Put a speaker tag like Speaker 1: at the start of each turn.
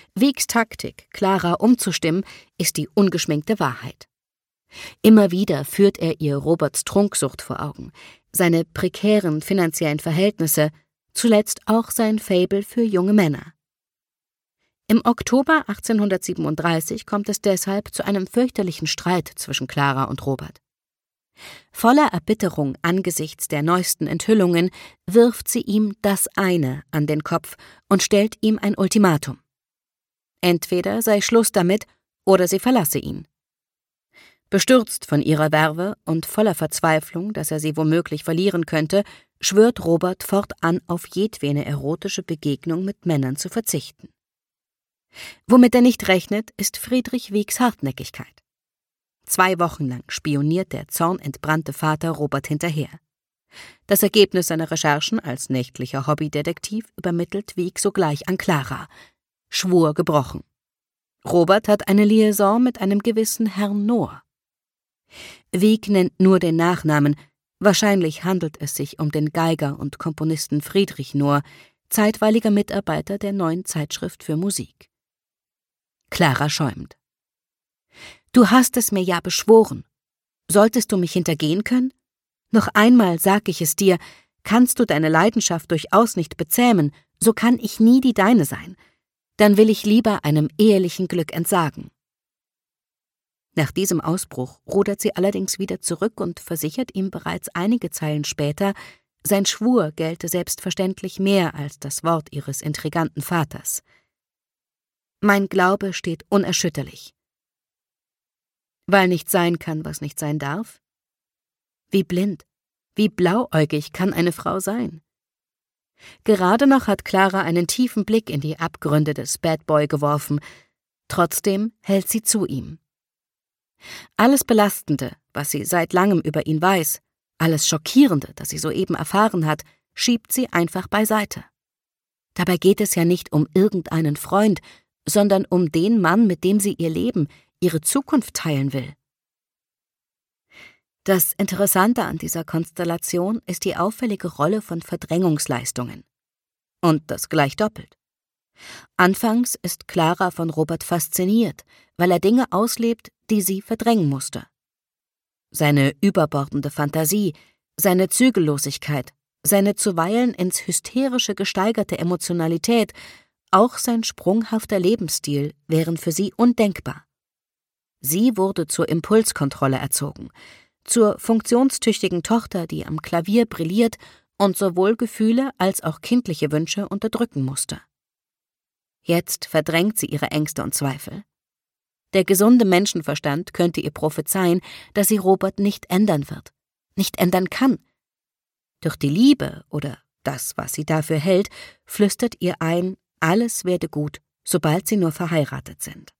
Speaker 1: Wiegs Taktik, Clara umzustimmen, ist die ungeschminkte Wahrheit. Immer wieder führt er ihr Roberts Trunksucht vor Augen, seine prekären finanziellen Verhältnisse, zuletzt auch sein Faible für junge Männer. Im Oktober 1837 kommt es deshalb zu einem fürchterlichen Streit zwischen Clara und Robert. Voller Erbitterung angesichts der neuesten Enthüllungen wirft sie ihm das eine an den Kopf und stellt ihm ein Ultimatum. Entweder sei Schluss damit oder sie verlasse ihn. Bestürzt von ihrer Werbe und voller Verzweiflung, dass er sie womöglich verlieren könnte, schwört Robert fortan auf jedwede erotische Begegnung mit Männern zu verzichten. Womit er nicht rechnet, ist Friedrich Wiegs Hartnäckigkeit. 2 Wochen lang spioniert der zornentbrannte Vater Robert hinterher. Das Ergebnis seiner Recherchen als nächtlicher Hobbydetektiv übermittelt Wieg sogleich an Clara. Schwur gebrochen. Robert hat eine Liaison mit einem gewissen Herrn Nohr. Wieg nennt nur den Nachnamen, wahrscheinlich handelt es sich um den Geiger und Komponisten Friedrich Nohr, zeitweiliger Mitarbeiter der Neuen Zeitschrift für Musik. Clara schäumt. »Du hast es mir ja beschworen. Solltest du mich hintergehen können? Noch einmal sag ich es dir, kannst du deine Leidenschaft durchaus nicht bezähmen, so kann ich nie die deine sein. Dann will ich lieber einem ehelichen Glück entsagen.« Nach diesem Ausbruch rudert sie allerdings wieder zurück und versichert ihm bereits einige Zeilen später, sein Schwur gelte selbstverständlich mehr als das Wort ihres intriganten Vaters. »Mein Glaube steht unerschütterlich.« Weil nicht sein kann, was nicht sein darf? Wie blind, wie blauäugig kann eine Frau sein? Gerade noch hat Clara einen tiefen Blick in die Abgründe des Bad Boy geworfen, trotzdem hält sie zu ihm. Alles Belastende, was sie seit langem über ihn weiß, alles Schockierende, das sie soeben erfahren hat, schiebt sie einfach beiseite. Dabei geht es ja nicht um irgendeinen Freund, sondern um den Mann, mit dem sie ihr Leben, ihre Zukunft teilen will. Das Interessante an dieser Konstellation ist die auffällige Rolle von Verdrängungsleistungen. Und das gleich doppelt. Anfangs ist Clara von Robert fasziniert, weil er Dinge auslebt, die sie verdrängen musste. Seine überbordende Fantasie, seine Zügellosigkeit, seine zuweilen ins Hysterische gesteigerte Emotionalität, auch sein sprunghafter Lebensstil wären für sie undenkbar. Sie wurde zur Impulskontrolle erzogen, zur funktionstüchtigen Tochter, die am Klavier brilliert und sowohl Gefühle als auch kindliche Wünsche unterdrücken musste. Jetzt verdrängt sie ihre Ängste und Zweifel. Der gesunde Menschenverstand könnte ihr prophezeien, dass sie Robert nicht ändern wird, nicht ändern kann. Doch die Liebe oder das, was sie dafür hält, flüstert ihr ein, alles werde gut, sobald sie nur verheiratet sind.